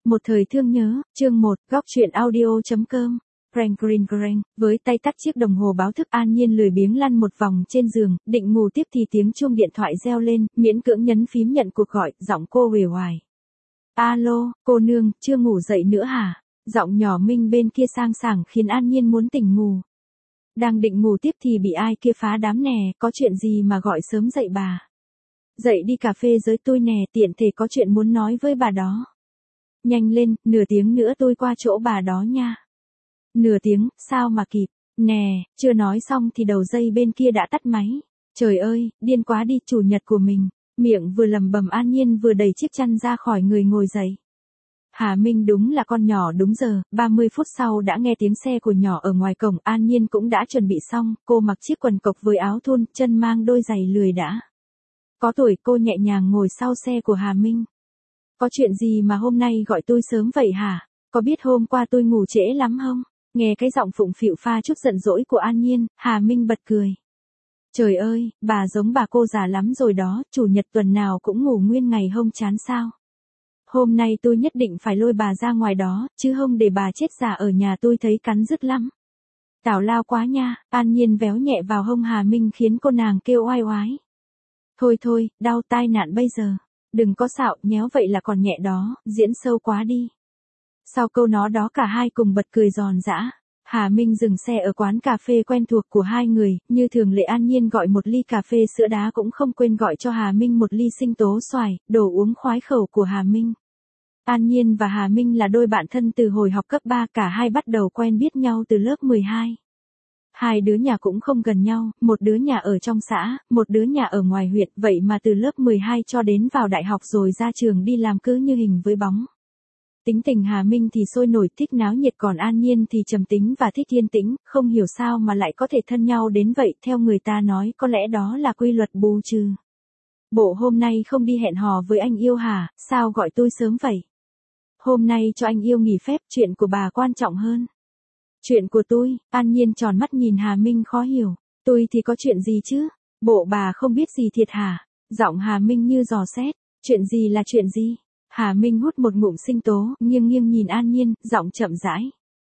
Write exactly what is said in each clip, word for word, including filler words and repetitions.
Một thời thương nhớ, chương một, góc truyện audio.com. Greng green greng, với tay tắt chiếc đồng hồ báo thức An Nhiên lười biếng lăn một vòng trên giường, định ngủ tiếp thì tiếng chuông điện thoại reo lên, miễn cưỡng nhấn phím nhận cuộc gọi, giọng cô uể oải. Alo, cô nương, chưa ngủ dậy nữa hả? Giọng nhỏ Minh bên kia sang sảng khiến An Nhiên muốn tỉnh ngủ. Đang định ngủ tiếp thì bị ai kia phá đám nè, có chuyện gì mà gọi sớm dậy bà? Dậy đi cà phê với tôi nè, tiện thể có chuyện muốn nói với bà đó. Nhanh lên, nửa tiếng nữa tôi qua chỗ bà đó nha. Nửa tiếng, sao mà kịp, nè, chưa nói xong thì đầu dây bên kia đã tắt máy. Trời ơi, điên quá đi, chủ nhật của mình. Miệng vừa lầm bầm An Nhiên vừa đẩy chiếc chăn ra khỏi người ngồi dậy. Hà Minh đúng là con nhỏ đúng giờ, ba mươi phút sau đã nghe tiếng xe của nhỏ ở ngoài cổng. An Nhiên cũng đã chuẩn bị xong, cô mặc chiếc quần cộc với áo thun, chân mang đôi giày lười đã. Có tuổi cô nhẹ nhàng ngồi sau xe của Hà Minh. Có chuyện gì mà hôm nay gọi tôi sớm vậy hả? Có biết hôm qua tôi ngủ trễ lắm không? Nghe cái giọng phụng phịu pha chút giận dỗi của An Nhiên, Hà Minh bật cười. Trời ơi, bà giống bà cô già lắm rồi đó, chủ nhật tuần nào cũng ngủ nguyên ngày hông chán sao? Hôm nay tôi nhất định phải lôi bà ra ngoài đó, chứ không để bà chết già ở nhà tôi thấy cắn rứt lắm. Tào lao quá nha, An Nhiên véo nhẹ vào hông Hà Minh khiến cô nàng kêu oai oái. Thôi thôi, đau tai nạn bây giờ. Đừng có xạo, nhéo vậy là còn nhẹ đó, diễn sâu quá đi. Sau câu nói đó cả hai cùng bật cười giòn giã. Hà Minh dừng xe ở quán cà phê quen thuộc của hai người, như thường lệ An Nhiên gọi một ly cà phê sữa đá cũng không quên gọi cho Hà Minh một ly sinh tố xoài, đồ uống khoái khẩu của Hà Minh. An Nhiên và Hà Minh là đôi bạn thân từ hồi học cấp ba, cả hai bắt đầu quen biết nhau từ lớp mười hai. Hai đứa nhà cũng không gần nhau, một đứa nhà ở trong xã, một đứa nhà ở ngoài huyện, vậy mà từ lớp mười hai cho đến vào đại học rồi ra trường đi làm cứ như hình với bóng. Tính tình Hà Minh thì sôi nổi thích náo nhiệt, còn An Nhiên thì trầm tính và thích yên tĩnh, không hiểu sao mà lại có thể thân nhau đến vậy, theo người ta nói có lẽ đó là quy luật bù trừ. Bộ hôm nay không đi hẹn hò với anh yêu hả, sao gọi tôi sớm vậy? Hôm nay cho anh yêu nghỉ phép, chuyện của bà quan trọng hơn. Chuyện của tôi, An Nhiên tròn mắt nhìn Hà Minh khó hiểu, tôi thì có chuyện gì chứ, bộ bà không biết gì thiệt hả? Giọng Hà Minh như dò xét, chuyện gì là chuyện gì? Hà Minh hút một ngụm sinh tố, nghiêng nghiêng nhìn An Nhiên, giọng chậm rãi.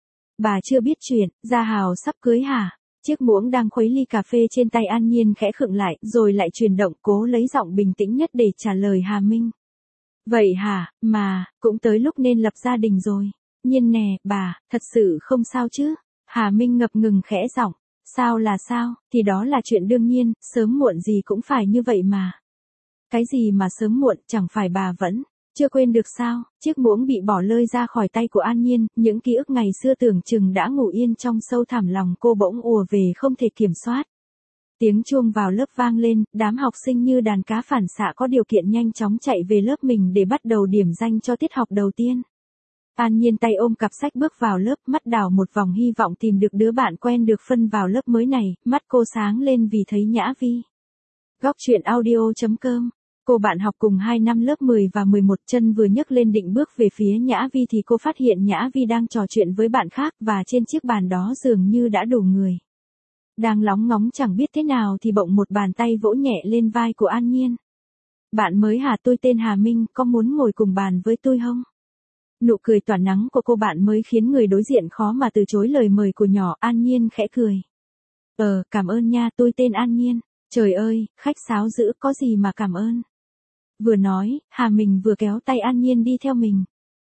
Bà chưa biết chuyện, Gia Hào sắp cưới hả? Chiếc muỗng đang khuấy ly cà phê trên tay An Nhiên khẽ khựng lại, rồi lại chuyển động, cố lấy giọng bình tĩnh nhất để trả lời Hà Minh. Vậy hả, mà, cũng tới lúc nên lập gia đình rồi. Nhiên nè, bà, thật sự không sao chứ? Hà Minh ngập ngừng khẽ giọng. Sao là sao, thì đó là chuyện đương nhiên, sớm muộn gì cũng phải như vậy mà. Cái gì mà sớm muộn, chẳng phải bà vẫn chưa quên được sao? Chiếc muỗng bị bỏ lơi ra khỏi tay của An Nhiên, những ký ức ngày xưa tưởng chừng đã ngủ yên trong sâu thẳm lòng cô bỗng ùa về không thể kiểm soát. Tiếng chuông vào lớp vang lên, đám học sinh như đàn cá phản xạ có điều kiện nhanh chóng chạy về lớp mình để bắt đầu điểm danh cho tiết học đầu tiên. An Nhiên tay ôm cặp sách bước vào lớp, mắt đảo một vòng hy vọng tìm được đứa bạn quen được phân vào lớp mới này, mắt cô sáng lên vì thấy Nhã Vi. Góc truyện audio.com. Cô bạn học cùng hai năm lớp mười và mười một, chân vừa nhấc lên định bước về phía Nhã Vi thì cô phát hiện Nhã Vi đang trò chuyện với bạn khác, và trên chiếc bàn đó dường như đã đủ người. Đang lóng ngóng chẳng biết thế nào thì bỗng một bàn tay vỗ nhẹ lên vai của An Nhiên. Bạn mới hả, tôi tên Hà Minh, có muốn ngồi cùng bàn với tôi không? Nụ cười tỏa nắng của cô bạn mới khiến người đối diện khó mà từ chối lời mời của nhỏ. An Nhiên khẽ cười. Ờ, cảm ơn nha, tôi tên An Nhiên. Trời ơi, khách sáo dữ, có gì mà cảm ơn. Vừa nói, Hà Minh vừa kéo tay An Nhiên đi theo mình.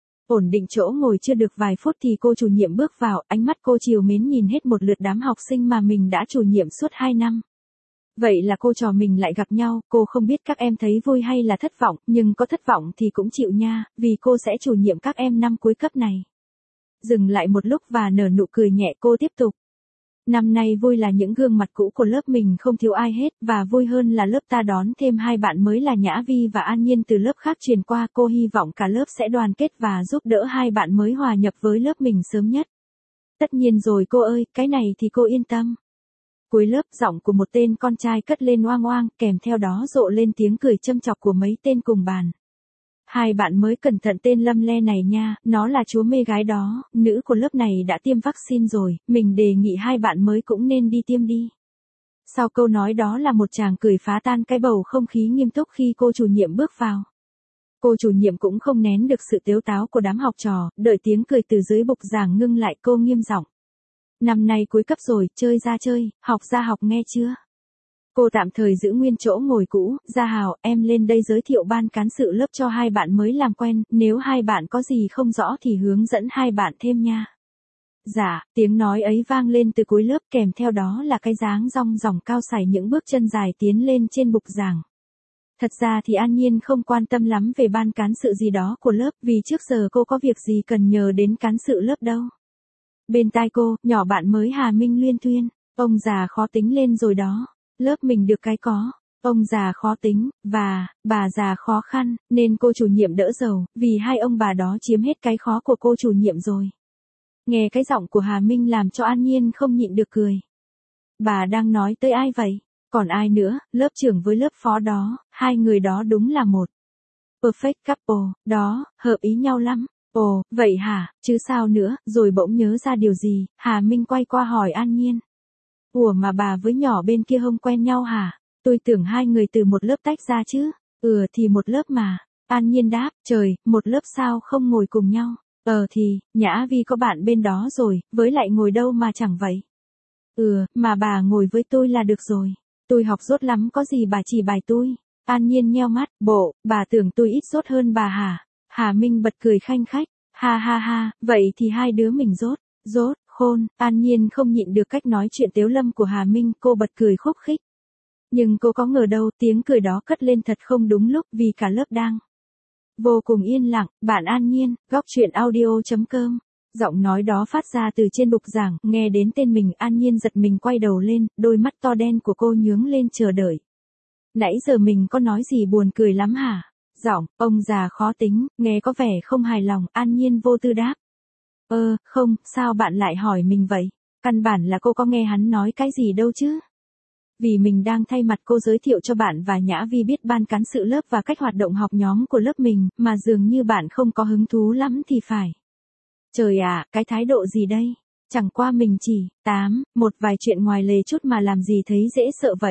Ổn định chỗ ngồi chưa được vài phút thì cô chủ nhiệm bước vào, ánh mắt cô trìu mến nhìn hết một lượt đám học sinh mà mình đã chủ nhiệm suốt hai năm. Vậy là cô trò mình lại gặp nhau, cô không biết các em thấy vui hay là thất vọng, nhưng có thất vọng thì cũng chịu nha, vì cô sẽ chủ nhiệm các em năm cuối cấp này. Dừng lại một lúc và nở nụ cười nhẹ, cô tiếp tục. Năm nay vui là những gương mặt cũ của lớp mình không thiếu ai hết, và vui hơn là lớp ta đón thêm hai bạn mới là Nhã Vi và An Nhiên từ lớp khác truyền qua. Cô hy vọng cả lớp sẽ đoàn kết và giúp đỡ hai bạn mới hòa nhập với lớp mình sớm nhất. Tất nhiên rồi cô ơi, cái này thì cô yên tâm. Cuối lớp, giọng của một tên con trai cất lên oang oang, kèm theo đó rộ lên tiếng cười châm chọc của mấy tên cùng bàn. Hai bạn mới cẩn thận tên Lâm Le này nha, nó là chúa mê gái đó, nữ của lớp này đã tiêm vaccine rồi, mình đề nghị hai bạn mới cũng nên đi tiêm đi. Sau câu nói đó là một tràng cười phá tan cái bầu không khí nghiêm túc khi cô chủ nhiệm bước vào. Cô chủ nhiệm cũng không nén được sự tếu táo của đám học trò, đợi tiếng cười từ dưới bục giảng ngưng lại cô nghiêm giọng. Năm nay cuối cấp rồi, chơi ra chơi, học ra học nghe chưa? Cô tạm thời giữ nguyên chỗ ngồi cũ, Gia Hào, em lên đây giới thiệu ban cán sự lớp cho hai bạn mới làm quen, nếu hai bạn có gì không rõ thì hướng dẫn hai bạn thêm nha. Dạ, tiếng nói ấy vang lên từ cuối lớp kèm theo đó là cái dáng rong ròng cao sải những bước chân dài tiến lên trên bục giảng. Thật ra thì An Nhiên không quan tâm lắm về ban cán sự gì đó của lớp vì trước giờ cô có việc gì cần nhờ đến cán sự lớp đâu. Bên tai cô, nhỏ bạn mới Hà Minh luyên thuyên, ông già khó tính lên rồi đó, lớp mình được cái có, ông già khó tính, và, bà già khó khăn, nên cô chủ nhiệm đỡ giàu, vì hai ông bà đó chiếm hết cái khó của cô chủ nhiệm rồi. Nghe cái giọng của Hà Minh làm cho An Nhiên không nhịn được cười. Bà đang nói tới ai vậy? Còn ai nữa, lớp trưởng với lớp phó đó, hai người đó đúng là một perfect couple, đó, hợp ý nhau lắm. Ồ, vậy hả, chứ sao nữa, rồi bỗng nhớ ra điều gì, Hà Minh quay qua hỏi An Nhiên. Ủa mà bà với nhỏ bên kia không quen nhau hả? Tôi tưởng hai người từ một lớp tách ra chứ. Ừ thì một lớp mà. An Nhiên đáp, trời, một lớp sao không ngồi cùng nhau? Ờ thì, Nhã Vi có bạn bên đó rồi, với lại ngồi đâu mà chẳng vậy. Ừ, mà bà ngồi với tôi là được rồi. Tôi học dốt lắm có gì bà chỉ bài tôi. An Nhiên nheo mắt, bộ, bà tưởng tôi ít dốt hơn bà hả? Hà Minh bật cười khanh khách, ha ha ha, vậy thì hai đứa mình dốt, dốt, khôn, An Nhiên không nhịn được cách nói chuyện tiếu lâm của Hà Minh, cô bật cười khúc khích. Nhưng cô có ngờ đâu tiếng cười đó cất lên thật không đúng lúc vì cả lớp đang vô cùng yên lặng. Bạn An Nhiên, góc truyện audio chấm com. Giọng nói đó phát ra từ trên bục giảng, nghe đến tên mình An Nhiên giật mình quay đầu lên, đôi mắt to đen của cô nhướng lên chờ đợi. Nãy giờ mình có nói gì buồn cười lắm hả? Giọng, ông già khó tính, nghe có vẻ không hài lòng, An Nhiên vô tư đáp. Ơ, không, sao bạn lại hỏi mình vậy? Căn bản là cô có nghe hắn nói cái gì đâu chứ? Vì mình đang thay mặt cô giới thiệu cho bạn và Nhã Vi biết ban cán sự lớp và cách hoạt động học nhóm của lớp mình, mà dường như bạn không có hứng thú lắm thì phải. Trời ạ, à, cái thái độ gì đây? Chẳng qua mình chỉ, tám, một vài chuyện ngoài lề chút mà làm gì thấy dễ sợ vậy?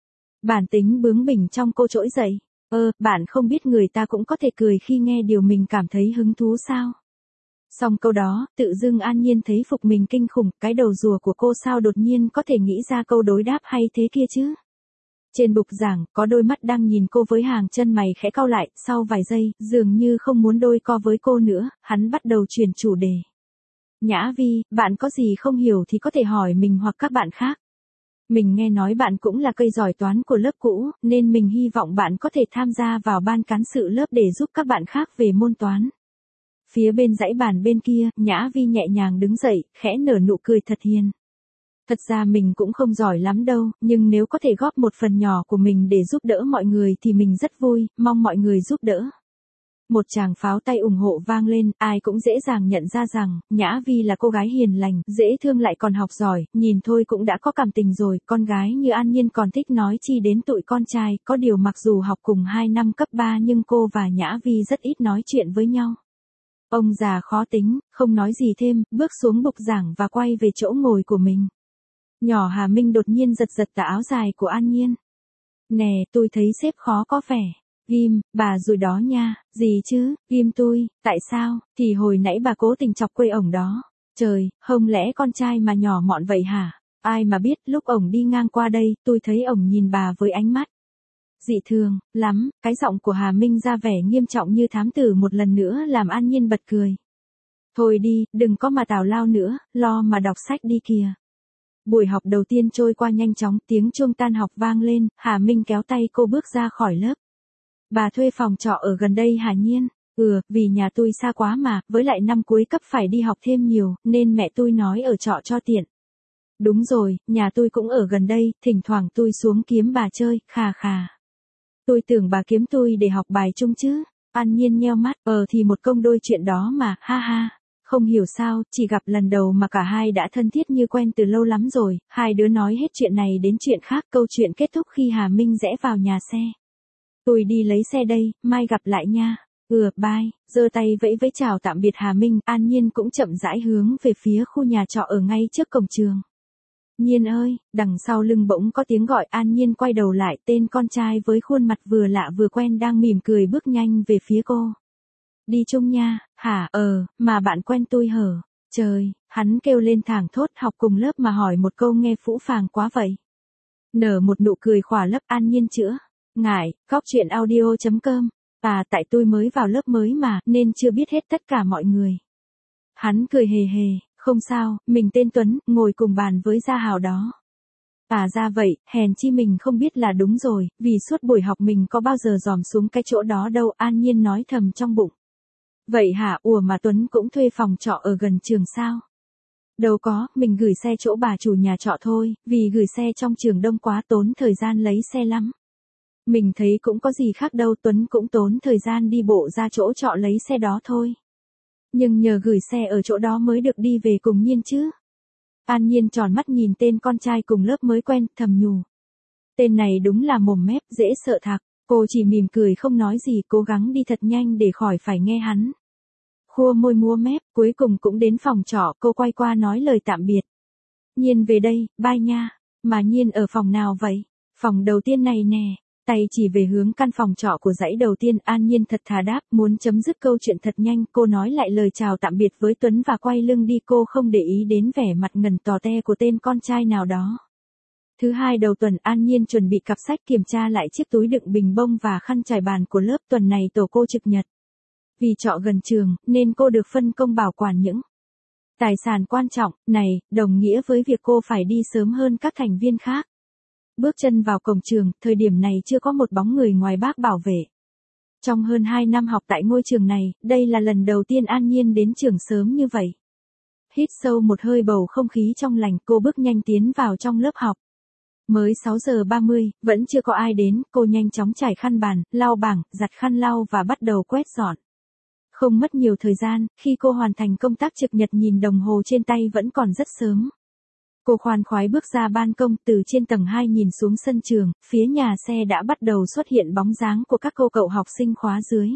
Bản tính bướng bỉnh trong cô trỗi dậy. Ơ, bạn không biết người ta cũng có thể cười khi nghe điều mình cảm thấy hứng thú sao? Xong câu đó, tự dưng An Nhiên thấy phục mình kinh khủng, cái đầu rùa của cô sao đột nhiên có thể nghĩ ra câu đối đáp hay thế kia chứ? Trên bục giảng, có đôi mắt đang nhìn cô với hàng chân mày khẽ cau lại, sau vài giây, dường như không muốn đôi co với cô nữa, hắn bắt đầu chuyển chủ đề. Nhã Vi, bạn có gì không hiểu thì có thể hỏi mình hoặc các bạn khác. Mình nghe nói bạn cũng là cây giỏi toán của lớp cũ, nên mình hy vọng bạn có thể tham gia vào ban cán sự lớp để giúp các bạn khác về môn toán. Phía bên dãy bàn bên kia, Nhã Vi nhẹ nhàng đứng dậy, khẽ nở nụ cười thật hiền. Thật ra mình cũng không giỏi lắm đâu, nhưng nếu có thể góp một phần nhỏ của mình để giúp đỡ mọi người thì mình rất vui, mong mọi người giúp đỡ. Một tràng pháo tay ủng hộ vang lên, ai cũng dễ dàng nhận ra rằng, Nhã Vi là cô gái hiền lành, dễ thương lại còn học giỏi, nhìn thôi cũng đã có cảm tình rồi, con gái như An Nhiên còn thích nói chi đến tụi con trai, có điều mặc dù học cùng hai năm cấp ba nhưng cô và Nhã Vi rất ít nói chuyện với nhau. Ông già khó tính, không nói gì thêm, bước xuống bục giảng và quay về chỗ ngồi của mình. Nhỏ Hà Minh đột nhiên giật giật tà áo dài của An Nhiên. Nè, tôi thấy sếp khó có vẻ. Ghim, bà rồi đó nha, gì chứ, ghim tôi, tại sao, thì hồi nãy bà cố tình chọc quê ổng đó. Trời, không lẽ con trai mà nhỏ mọn vậy hả? Ai mà biết, lúc ổng đi ngang qua đây, tôi thấy ổng nhìn bà với ánh mắt dị thường, lắm, cái giọng của Hà Minh ra vẻ nghiêm trọng như thám tử một lần nữa làm An Nhiên bật cười. Thôi đi, đừng có mà tào lao nữa, lo mà đọc sách đi kìa. Buổi học đầu tiên trôi qua nhanh chóng, tiếng chuông tan học vang lên, Hà Minh kéo tay cô bước ra khỏi lớp. Bà thuê phòng trọ ở gần đây hả Nhiên? Ừ, vì nhà tôi xa quá mà, với lại năm cuối cấp phải đi học thêm nhiều, nên mẹ tôi nói ở trọ cho tiện. Đúng rồi, nhà tôi cũng ở gần đây, thỉnh thoảng tôi xuống kiếm bà chơi, khà khà. Tôi tưởng bà kiếm tôi để học bài chung chứ. An Nhiên nheo mắt, ờ thì một công đôi chuyện đó mà, ha ha. Không hiểu sao, chỉ gặp lần đầu mà cả hai đã thân thiết như quen từ lâu lắm rồi, hai đứa nói hết chuyện này đến chuyện khác, câu chuyện kết thúc khi Hà Minh rẽ vào nhà xe. Tôi đi lấy xe đây, mai gặp lại nha. Ừ, bye, giơ tay vẫy vẫy chào tạm biệt Hà Minh, An Nhiên cũng chậm rãi hướng về phía khu nhà trọ ở ngay trước cổng trường. Nhiên ơi, đằng sau lưng bỗng có tiếng gọi. An Nhiên quay đầu lại, tên con trai với khuôn mặt vừa lạ vừa quen đang mỉm cười bước nhanh về phía cô. Đi chung nha, hả, ờ, mà bạn quen tôi hở? Trời, hắn kêu lên thảng thốt, học cùng lớp mà hỏi một câu nghe phũ phàng quá vậy. Nở một nụ cười khỏa lấp. An Nhiên chữa ngại, góc chuyện audio chấm com. À, tại tôi mới vào lớp mới mà, nên chưa biết hết tất cả mọi người. Hắn cười hề hề, không sao, mình tên Tuấn, ngồi cùng bàn với Gia Hào đó. À ra vậy, hèn chi mình không biết là đúng rồi, vì suốt buổi học mình có bao giờ dòm xuống cái chỗ đó đâu. An Nhiên nói thầm trong bụng. Vậy hả, ủa mà Tuấn cũng thuê phòng trọ ở gần trường sao? Đâu có, mình gửi xe chỗ bà chủ nhà trọ thôi, vì gửi xe trong trường đông quá tốn thời gian lấy xe lắm. Mình thấy cũng có gì khác đâu, Tuấn cũng tốn thời gian đi bộ ra chỗ trọ lấy xe đó thôi. Nhưng nhờ gửi xe ở chỗ đó mới được đi về cùng Nhiên chứ. An Nhiên tròn mắt nhìn tên con trai cùng lớp mới quen, thầm nhủ. Tên này đúng là mồm mép, dễ sợ thạc. Cô chỉ mỉm cười không nói gì, cố gắng đi thật nhanh để khỏi phải nghe hắn. Khua môi múa mép, cuối cùng cũng đến phòng trọ, cô quay qua nói lời tạm biệt. Nhiên về đây, bye nha. Mà Nhiên ở phòng nào vậy? Phòng đầu tiên này nè. Tay chỉ về hướng căn phòng trọ của dãy đầu tiên. An Nhiên thật thà đáp, muốn chấm dứt câu chuyện thật nhanh. Cô nói lại lời chào tạm biệt với Tuấn và quay lưng đi. Cô không để ý đến vẻ mặt ngần tò te của tên con trai nào đó. Thứ hai đầu tuần, An Nhiên chuẩn bị cặp sách, kiểm tra lại chiếc túi đựng bình bông và khăn trải bàn của lớp. Tuần này tổ cô trực nhật. Vì trọ gần trường, nên cô được phân công bảo quản những tài sản quan trọng này, đồng nghĩa với việc cô phải đi sớm hơn các thành viên khác. Bước chân vào cổng trường, thời điểm này chưa có một bóng người ngoài bác bảo vệ. Trong hơn hai năm học tại ngôi trường này, đây là lần đầu tiên An Nhiên đến trường sớm như vậy. Hít sâu một hơi bầu không khí trong lành, cô bước nhanh tiến vào trong lớp học. Mới sáu giờ ba mươi, vẫn chưa có ai đến, cô nhanh chóng trải khăn bàn, lau bảng, giặt khăn lau và bắt đầu quét dọn. Không mất nhiều thời gian, khi cô hoàn thành công tác trực nhật, nhìn đồng hồ trên tay vẫn còn rất sớm. Cô khoan khoái bước ra ban công, từ trên tầng hai nhìn xuống sân trường, phía nhà xe đã bắt đầu xuất hiện bóng dáng của các cô cậu học sinh khóa dưới.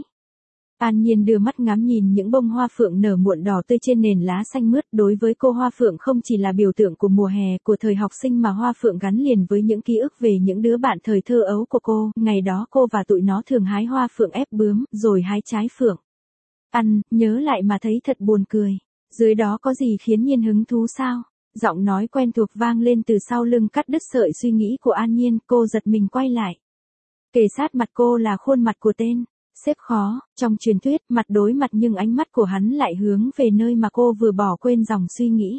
An Nhiên đưa mắt ngắm nhìn những bông hoa phượng nở muộn đỏ tươi trên nền lá xanh mướt. Đối với cô, hoa phượng không chỉ là biểu tượng của mùa hè, của thời học sinh, mà hoa phượng gắn liền với những ký ức về những đứa bạn thời thơ ấu của cô. Ngày đó cô và tụi nó thường hái hoa phượng ép bướm, rồi hái trái phượng ăn, nhớ lại mà thấy thật buồn cười. Dưới đó có gì khiến Nhiên hứng thú sao? Giọng nói quen thuộc vang lên từ sau lưng, cắt đứt sợi suy nghĩ của An Nhiên. Cô giật mình quay lại. Kề sát mặt cô là khuôn mặt của tên sếp Khó. Trong truyền thuyết, mặt đối mặt nhưng ánh mắt của hắn lại hướng về nơi mà cô vừa bỏ quên dòng suy nghĩ.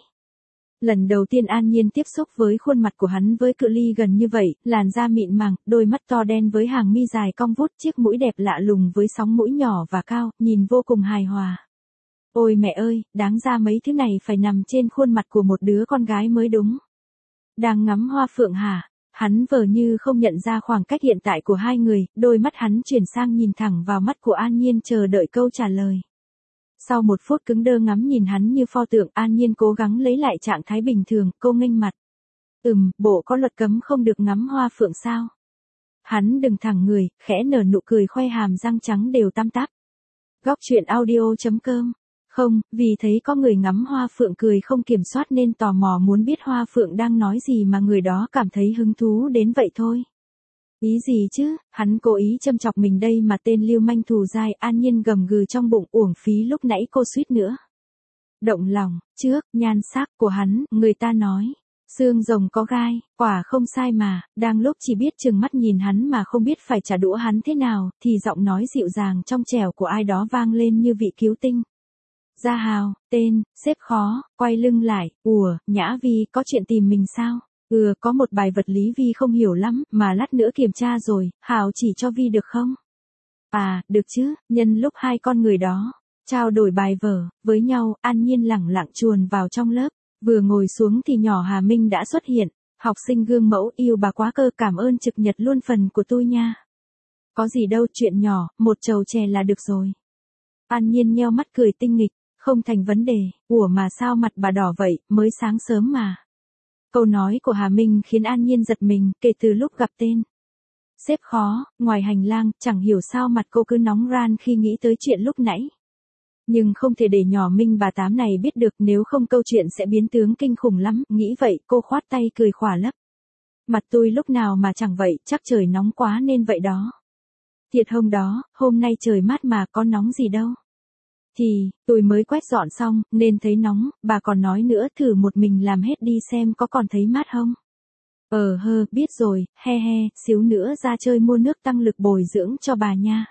Lần đầu tiên An Nhiên tiếp xúc với khuôn mặt của hắn với cự ly gần như vậy, làn da mịn màng, đôi mắt to đen với hàng mi dài cong vút, chiếc mũi đẹp lạ lùng với sóng mũi nhỏ và cao, nhìn vô cùng hài hòa. Ôi mẹ ơi, đáng ra mấy thứ này phải nằm trên khuôn mặt của một đứa con gái mới đúng. Đang ngắm hoa phượng hả? Hắn vờ như không nhận ra khoảng cách hiện tại của hai người, đôi mắt hắn chuyển sang nhìn thẳng vào mắt của An Nhiên, chờ đợi câu trả lời. Sau một phút cứng đơ ngắm nhìn hắn như pho tượng, An Nhiên cố gắng lấy lại trạng thái bình thường, cô nghênh mặt. Ừm, bộ có luật cấm không được ngắm hoa phượng sao? Hắn đứng thẳng người, khẽ nở nụ cười, khoe hàm răng trắng đều tăm tắp. Góc chuyện audio chấm com. Không, vì thấy có người ngắm hoa phượng cười không kiểm soát nên tò mò muốn biết hoa phượng đang nói gì mà người đó cảm thấy hứng thú đến vậy thôi. Ý gì chứ, hắn cố ý châm chọc mình đây mà, tên lưu manh thù dai. An Nhiên gầm gừ trong bụng, uổng phí lúc nãy cô suýt nữa động lòng. Trước nhan sắc của hắn, người ta nói xương rồng có gai, quả không sai mà. Đang lúc chỉ biết trừng mắt nhìn hắn mà không biết phải trả đũa hắn thế nào, thì giọng nói dịu dàng trong trẻo của ai đó vang lên như vị cứu tinh. Gia Hào, tên sếp Khó, quay lưng lại. Ủa, Nhã Vi có chuyện tìm mình sao? Ừ, có một bài vật lý Vi không hiểu lắm, mà lát nữa kiểm tra rồi, Hào chỉ cho Vi được không? À, được chứ. Nhân lúc hai con người đó trao đổi bài vở với nhau, An Nhiên lẳng lặng chuồn vào trong lớp. Vừa ngồi xuống thì nhỏ Hà Minh đã xuất hiện. Học sinh gương mẫu, yêu bà quá cơ, cảm ơn trực nhật luôn phần của tôi nha. Có gì đâu, chuyện nhỏ, một chầu chè là được rồi. An Nhiên nheo mắt cười tinh nghịch, không thành vấn đề. Ủa mà sao mặt bà đỏ vậy, mới sáng sớm mà. Câu nói của Hà Minh khiến An Nhiên giật mình, kể từ lúc gặp tên sếp Khó, ngoài hành lang, chẳng hiểu sao mặt cô cứ nóng ran khi nghĩ tới chuyện lúc nãy. Nhưng không thể để nhỏ Minh bà tám này biết được, nếu không câu chuyện sẽ biến tướng kinh khủng lắm, nghĩ vậy cô khoát tay cười khỏa lấp. Mặt tôi lúc nào mà chẳng vậy, chắc trời nóng quá nên vậy đó. Thiệt hôm đó, hôm nay trời mát mà có nóng gì đâu. Thì, tôi mới quét dọn xong, nên thấy nóng, bà còn nói nữa thử một mình làm hết đi xem có còn thấy mát không. Ờ hơ, biết rồi, he he, xíu nữa ra chơi mua nước tăng lực bồi dưỡng cho bà nha.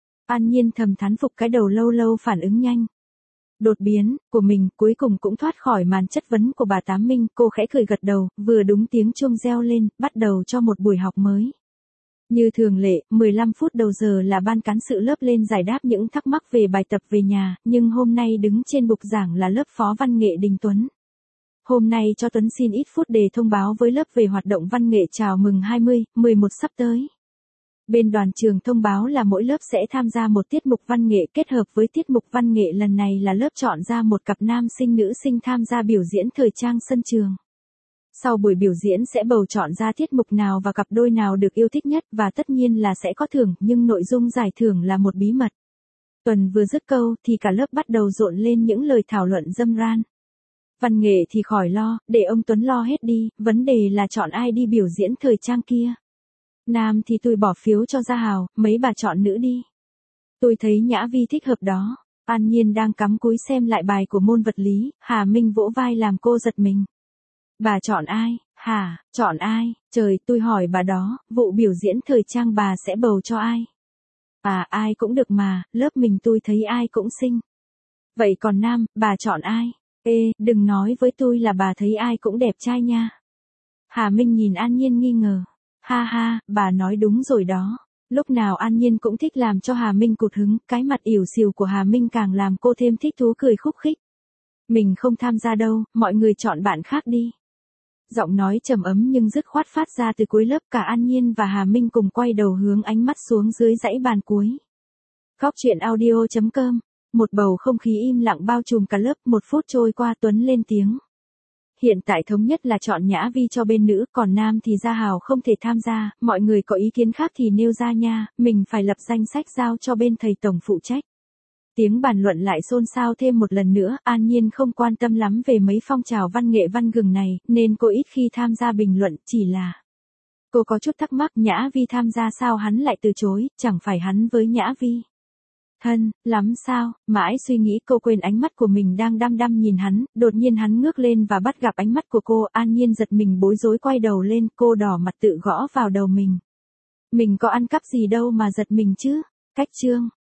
An Nhiên thầm thán phục cái đầu lâu lâu phản ứng nhanh. Đột biến, của mình cuối cùng cũng thoát khỏi màn chất vấn của bà Tám Minh, cô khẽ cười gật đầu, vừa đúng tiếng chuông reo lên, bắt đầu cho một buổi học mới. Như thường lệ, mười lăm phút đầu giờ là ban cán sự lớp lên giải đáp những thắc mắc về bài tập về nhà, nhưng hôm nay đứng trên bục giảng là lớp phó văn nghệ Đình Tuấn. Hôm nay cho Tuấn xin ít phút để thông báo với lớp về hoạt động văn nghệ chào mừng hai mươi, mười một sắp tới. Bên đoàn trường thông báo là mỗi lớp sẽ tham gia một tiết mục văn nghệ, kết hợp với tiết mục văn nghệ lần này là lớp chọn ra một cặp nam sinh nữ sinh tham gia biểu diễn thời trang sân trường. Sau buổi biểu diễn sẽ bầu chọn ra tiết mục nào và cặp đôi nào được yêu thích nhất, và tất nhiên là sẽ có thưởng, nhưng nội dung giải thưởng là một bí mật. Tuần vừa dứt câu thì cả lớp bắt đầu rộn lên những lời thảo luận râm ran. Văn nghệ thì khỏi lo, để ông Tuấn lo hết đi, vấn đề là chọn ai đi biểu diễn thời trang kia. Nam thì tôi bỏ phiếu cho Gia Hào, mấy bà chọn nữ đi. Tôi thấy Nhã Vi thích hợp đó. An Nhiên đang cắm cúi xem lại bài của môn vật lý, Hà Minh vỗ vai làm cô giật mình. Bà chọn ai? Hả, chọn ai? Trời, tôi hỏi bà đó, vụ biểu diễn thời trang bà sẽ bầu cho ai? À, ai cũng được mà, lớp mình tôi thấy ai cũng xinh. Vậy còn nam, bà chọn ai? Ê, đừng nói với tôi là bà thấy ai cũng đẹp trai nha. Hà Minh nhìn An Nhiên nghi ngờ. Ha ha, bà nói đúng rồi đó. Lúc nào An Nhiên cũng thích làm cho Hà Minh cụt hứng, cái mặt ỉu xìu của Hà Minh càng làm cô thêm thích thú cười khúc khích. Mình không tham gia đâu, mọi người chọn bạn khác đi. Giọng nói trầm ấm nhưng dứt khoát phát ra từ cuối lớp, cả An Nhiên và Hà Minh cùng quay đầu hướng ánh mắt xuống dưới dãy bàn cuối. Góc truyện audio chấm com. Một bầu không khí im lặng bao trùm cả lớp, một phút trôi qua Tuấn lên tiếng. Hiện tại thống nhất là chọn Nhã Vi cho bên nữ, còn nam thì Gia Hào không thể tham gia, mọi người có ý kiến khác thì nêu ra nha, mình phải lập danh sách giao cho bên thầy tổng phụ trách. Tiếng bàn luận lại xôn xao thêm một lần nữa, An Nhiên không quan tâm lắm về mấy phong trào văn nghệ văn gừng này, nên cô ít khi tham gia bình luận, chỉ là cô có chút thắc mắc Nhã Vi tham gia sao hắn lại từ chối, chẳng phải hắn với Nhã Vi thân lắm sao? Mãi suy nghĩ cô quên ánh mắt của mình đang đăm đăm nhìn hắn, đột nhiên hắn ngước lên và bắt gặp ánh mắt của cô, An Nhiên giật mình bối rối quay đầu lên, cô đỏ mặt tự gõ vào đầu mình. Mình có ăn cắp gì đâu mà giật mình chứ? Cách chương